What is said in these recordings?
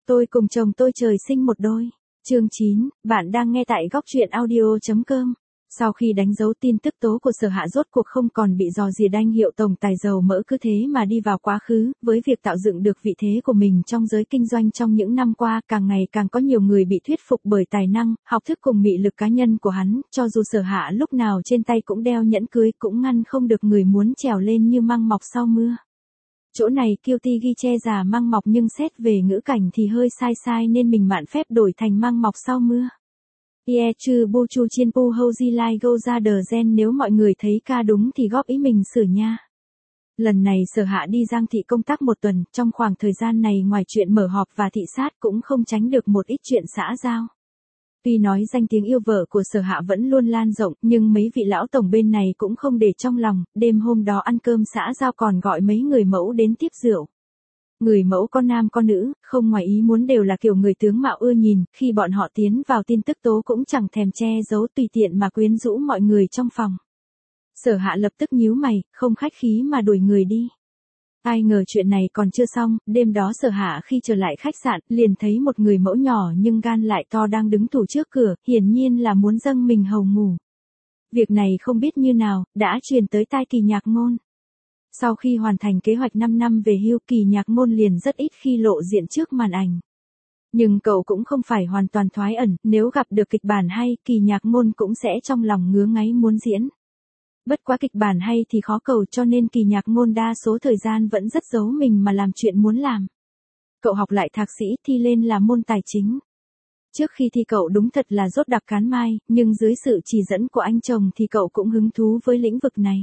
Tôi cùng chồng tôi trời sinh một đôi. Chương 9, bạn đang nghe tại góc truyện audio.com. Sau khi đánh dấu tin tức tố của Sở Hạ rốt cuộc không còn bị dò dìa đanh hiệu tổng tài dầu mỡ cứ thế mà đi vào quá khứ, với việc tạo dựng được vị thế của mình trong giới kinh doanh trong những năm qua, càng ngày càng có nhiều người bị thuyết phục bởi tài năng, học thức cùng mị lực cá nhân của hắn, cho dù Sở Hạ lúc nào trên tay cũng đeo nhẫn cưới cũng ngăn không được người muốn trèo lên như măng mọc sau mưa. Chỗ này Cutie ghi che giả măng mọc nhưng xét về ngữ cảnh thì hơi sai nên mình mạn phép đổi thành măng mọc sau mưa. Ie chư bu chu chiên pu hâu di lai go ra đờ gen, nếu mọi người thấy ca đúng thì góp ý mình sửa nha. Lần này Sở Hạ đi Giang Thị công tác một tuần, trong khoảng thời gian này ngoài chuyện mở họp và thị sát cũng không tránh được một ít chuyện xã giao. Tuy nói danh tiếng yêu vợ của Sở Hạ vẫn luôn lan rộng, nhưng mấy vị lão tổng bên này cũng không để trong lòng, đêm hôm đó ăn cơm xã giao còn gọi mấy người mẫu đến tiếp rượu. Người mẫu có nam có nữ, không ngoài ý muốn đều là kiểu người tướng mạo ưa nhìn, khi bọn họ tiến vào tin tức tố cũng chẳng thèm che giấu tùy tiện mà quyến rũ mọi người trong phòng. Sở Hạ lập tức nhíu mày, không khách khí mà đuổi người đi. Ai ngờ chuyện này còn chưa xong, đêm đó Sở Hạ khi trở lại khách sạn, liền thấy một người mẫu nhỏ nhưng gan lại to đang đứng tủ trước cửa, hiển nhiên là muốn dâng mình hầu ngủ. Việc này không biết như nào, đã truyền tới tai Kỳ Nhạc Ngôn. Sau khi hoàn thành kế hoạch 5 năm về hưu, Kỳ Nhạc Ngôn liền rất ít khi lộ diện trước màn ảnh. Nhưng cậu cũng không phải hoàn toàn thoái ẩn, nếu gặp được kịch bản hay, Kỳ Nhạc Ngôn cũng sẽ trong lòng ngứa ngáy muốn diễn. Bất quá kịch bản hay thì khó cầu, cho nên Kỳ Nhạc Ngôn đa số thời gian vẫn rất giấu mình mà làm chuyện muốn làm. Cậu học lại thạc sĩ, thi lên là môn tài chính. Trước khi thi cậu đúng thật là dốt đặc cán mai, nhưng dưới sự chỉ dẫn của anh chồng thì cậu cũng hứng thú với lĩnh vực này.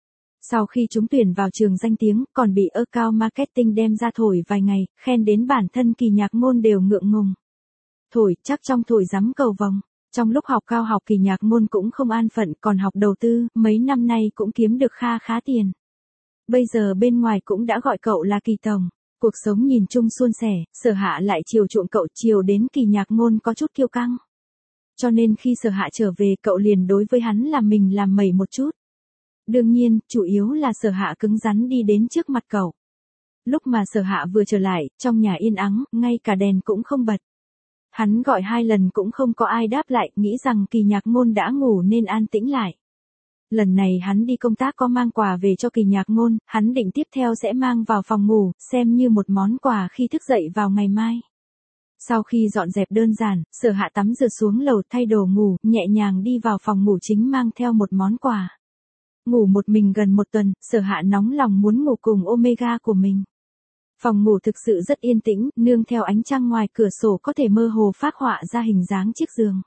Sau khi trúng tuyển vào trường danh tiếng, còn bị account marketing đem ra thổi vài ngày, khen đến bản thân Kỳ Nhạc Ngôn đều ngượng ngùng. Thổi, chắc trong thổi rắm cầu vồng. Trong lúc học cao học Kỳ Nhạc Ngôn cũng không an phận, còn học đầu tư, mấy năm nay cũng kiếm được khá tiền. Bây giờ bên ngoài cũng đã gọi cậu là Kỳ Tổng. Cuộc sống nhìn chung suôn sẻ, Sở Hạ lại chiều chuộng cậu, chiều đến Kỳ Nhạc Ngôn có chút kiêu căng. Cho nên khi Sở Hạ trở về, cậu liền đối với hắn làm mình làm mẩy một chút. Đương nhiên, chủ yếu là Sở Hạ cứng rắn đi đến trước mặt cậu. Lúc mà Sở Hạ vừa trở lại, trong nhà yên ắng, ngay cả đèn cũng không bật. Hắn gọi 2 lần cũng không có ai đáp lại, nghĩ rằng Kỳ Nhạc Ngôn đã ngủ nên an tĩnh lại. Lần này hắn đi công tác có mang quà về cho Kỳ Nhạc Ngôn, hắn định tiếp theo sẽ mang vào phòng ngủ, xem như một món quà khi thức dậy vào ngày mai. Sau khi dọn dẹp đơn giản, Sở Hạ tắm rửa xuống lầu thay đồ ngủ, nhẹ nhàng đi vào phòng ngủ chính mang theo một món quà. Ngủ một mình gần một tuần, Sở Hạ nóng lòng muốn ngủ cùng Omega của mình. Phòng ngủ thực sự rất yên tĩnh, nương theo ánh trăng ngoài cửa sổ có thể mơ hồ phác họa ra hình dáng chiếc giường.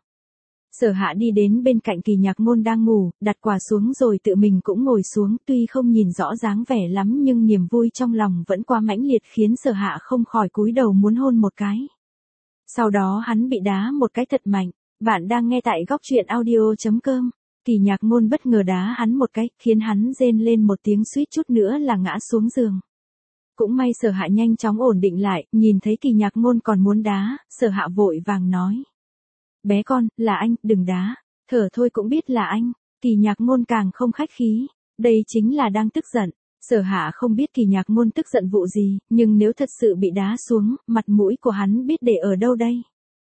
Sở Hạ đi đến bên cạnh Kỳ Nhạc Ngôn đang ngủ, đặt quà xuống rồi tự mình cũng ngồi xuống, tuy không nhìn rõ dáng vẻ lắm nhưng niềm vui trong lòng vẫn quá mãnh liệt khiến Sở Hạ không khỏi cúi đầu muốn hôn một cái. Sau đó hắn bị đá một cái thật mạnh. Bạn đang nghe tại góc truyện audio.com. Kỳ Nhạc Ngôn bất ngờ đá hắn một cái, khiến hắn rên lên một tiếng suýt chút nữa là ngã xuống giường. Cũng may Sở Hạ nhanh chóng ổn định lại, nhìn thấy Kỳ Nhạc Ngôn còn muốn đá, Sở Hạ vội vàng nói. Bé con, là anh, đừng đá. Thở thôi cũng biết là anh. Kỳ Nhạc Ngôn càng không khách khí. Đây chính là đang tức giận. Sở Hạ không biết Kỳ Nhạc Ngôn tức giận vụ gì, nhưng nếu thật sự bị đá xuống, mặt mũi của hắn biết để ở đâu đây.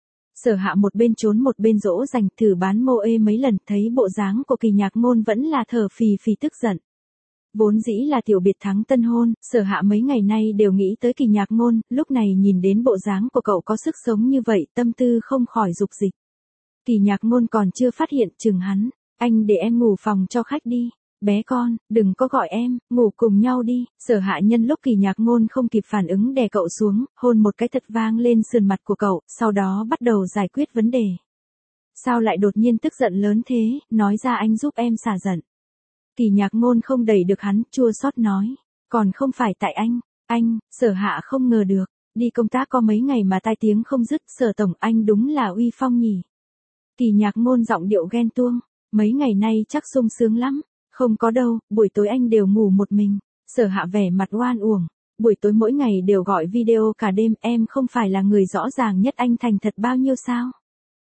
Sở Hạ một bên trốn một bên dỗ dành, thử bán mô ê mấy lần, thấy bộ dáng của Kỳ Nhạc Ngôn vẫn là thở phì phì tức giận. Vốn dĩ là tiểu biệt thắng tân hôn, Sở Hạ mấy ngày nay đều nghĩ tới Kỳ Nhạc Ngôn, lúc này nhìn đến bộ dáng của cậu có sức sống như vậy, tâm tư không khỏi dục dịch. Kỳ Nhạc Ngôn còn chưa phát hiện chừng hắn, anh để em ngủ phòng cho khách đi. Bé con, đừng có gọi em, ngủ cùng nhau đi. Sở Hạ nhân lúc Kỳ Nhạc Ngôn không kịp phản ứng đè cậu xuống, hôn một cái thật vang lên sườn mặt của cậu, sau đó bắt đầu giải quyết vấn đề. Sao lại đột nhiên tức giận lớn thế, nói ra anh giúp em xả giận. Kỳ Nhạc Ngôn không đẩy được hắn, chua xót nói. Còn không phải tại anh, Sở Hạ không ngờ được, đi công tác có mấy ngày mà tai tiếng không dứt, Sở Tổng anh đúng là uy phong nhỉ. Kỳ Nhạc Ngôn giọng điệu ghen tuông, mấy ngày nay chắc sung sướng lắm. Không có đâu, buổi tối anh đều ngủ một mình. Sở Hạ vẻ mặt oan uổng. Buổi tối mỗi ngày đều gọi video cả đêm, em không phải là người rõ ràng nhất anh thành thật bao nhiêu sao?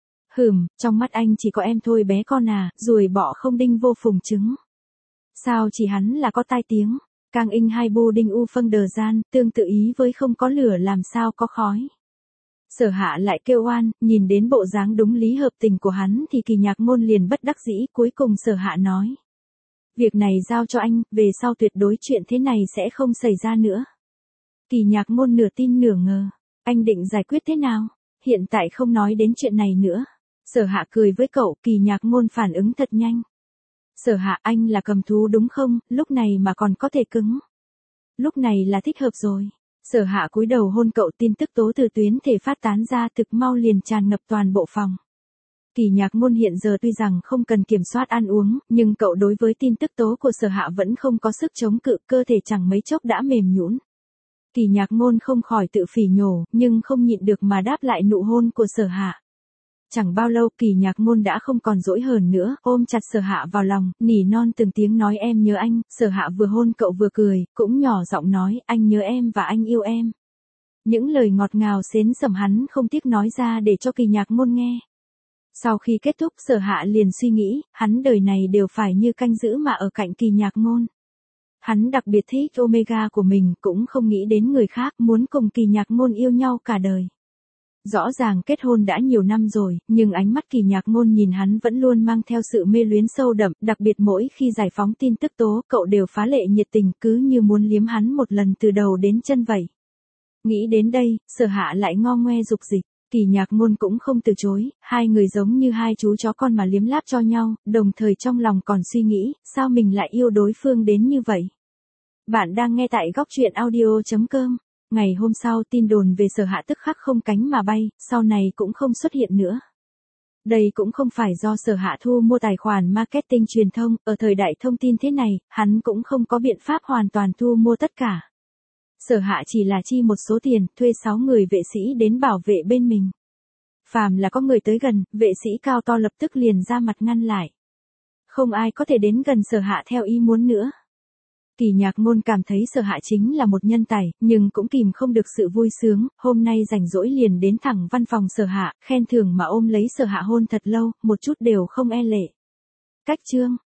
Trong mắt anh chỉ có em thôi bé con à, ruồi bọ không đinh vô phùng trứng. Sao chỉ hắn là có tai tiếng? Càng in hai bu đinh u phân đờ gian, tương tự ý với không có lửa làm sao có khói. Sở Hạ lại kêu oan, nhìn đến bộ dáng đúng lý hợp tình của hắn thì Kỳ Nhạc Môn liền bất đắc dĩ, cuối cùng Sở Hạ nói. Việc này giao cho anh, về sau tuyệt đối chuyện thế này sẽ không xảy ra nữa. Kỳ Nhạc Môn nửa tin nửa ngờ. Anh định giải quyết thế nào? Hiện tại không nói đến chuyện này nữa. Sở Hạ cười với cậu, Kỳ Nhạc Môn phản ứng thật nhanh. Sở Hạ, anh là cầm thú đúng không, lúc này mà còn có thể cứng. Lúc này là thích hợp rồi. Sở Hạ cúi đầu hôn cậu, tin tức tố từ tuyến thể phát tán ra thực mau liền tràn ngập toàn bộ phòng. Kỳ Nhạc Môn hiện giờ tuy rằng không cần kiểm soát ăn uống, nhưng cậu đối với tin tức tố của Sở Hạ vẫn không có sức chống cự, cơ thể chẳng mấy chốc đã mềm nhũn. Kỳ Nhạc Môn không khỏi tự phỉ nhổ, nhưng không nhịn được mà đáp lại nụ hôn của Sở Hạ. Chẳng bao lâu Kỳ Nhạc Môn đã không còn dỗi hờn nữa, ôm chặt Sở Hạ vào lòng, nỉ non từng tiếng nói em nhớ anh. Sở Hạ vừa hôn cậu vừa cười, cũng nhỏ giọng nói anh nhớ em và anh yêu em. Những lời ngọt ngào xến sẩm hắn không tiếc nói ra để cho Kỳ Nhạc Môn nghe. Sau khi kết thúc Sở Hạ liền suy nghĩ, hắn đời này đều phải như canh giữ mà ở cạnh Kỳ Nhạc Môn. Hắn đặc biệt thích Omega của mình, cũng không nghĩ đến người khác, muốn cùng Kỳ Nhạc Môn yêu nhau cả đời. Rõ ràng kết hôn đã nhiều năm rồi, nhưng ánh mắt Kỳ Nhạc Môn nhìn hắn vẫn luôn mang theo sự mê luyến sâu đậm, đặc biệt mỗi khi giải phóng tin tức tố, cậu đều phá lệ nhiệt tình, cứ như muốn liếm hắn một lần từ đầu đến chân vậy. Nghĩ đến đây, Sở Hạ lại ngo ngoe dục dịch. Kỳ Nhạc Môn cũng không từ chối, hai người giống như hai chú chó con mà liếm láp cho nhau, đồng thời trong lòng còn suy nghĩ, sao mình lại yêu đối phương đến như vậy. Bạn đang nghe tại góc truyện audio.com. Ngày hôm sau tin đồn về Sở Hạ tức khắc không cánh mà bay, sau này cũng không xuất hiện nữa. Đây cũng không phải do Sở Hạ thu mua tài khoản marketing truyền thông, ở thời đại thông tin thế này, hắn cũng không có biện pháp hoàn toàn thu mua tất cả. Sở Hạ chỉ là chi một số tiền, thuê 6 người vệ sĩ đến bảo vệ bên mình. Phàm là có người tới gần, vệ sĩ cao to lập tức liền ra mặt ngăn lại. Không ai có thể đến gần Sở Hạ theo ý muốn nữa. Kỳ Nhạc Môn cảm thấy Sở Hạ chính là một nhân tài, nhưng cũng kìm không được sự vui sướng, hôm nay rảnh rỗi liền đến thẳng văn phòng Sở Hạ, khen thưởng mà ôm lấy Sở Hạ hôn thật lâu, một chút đều không e lệ. Cách chương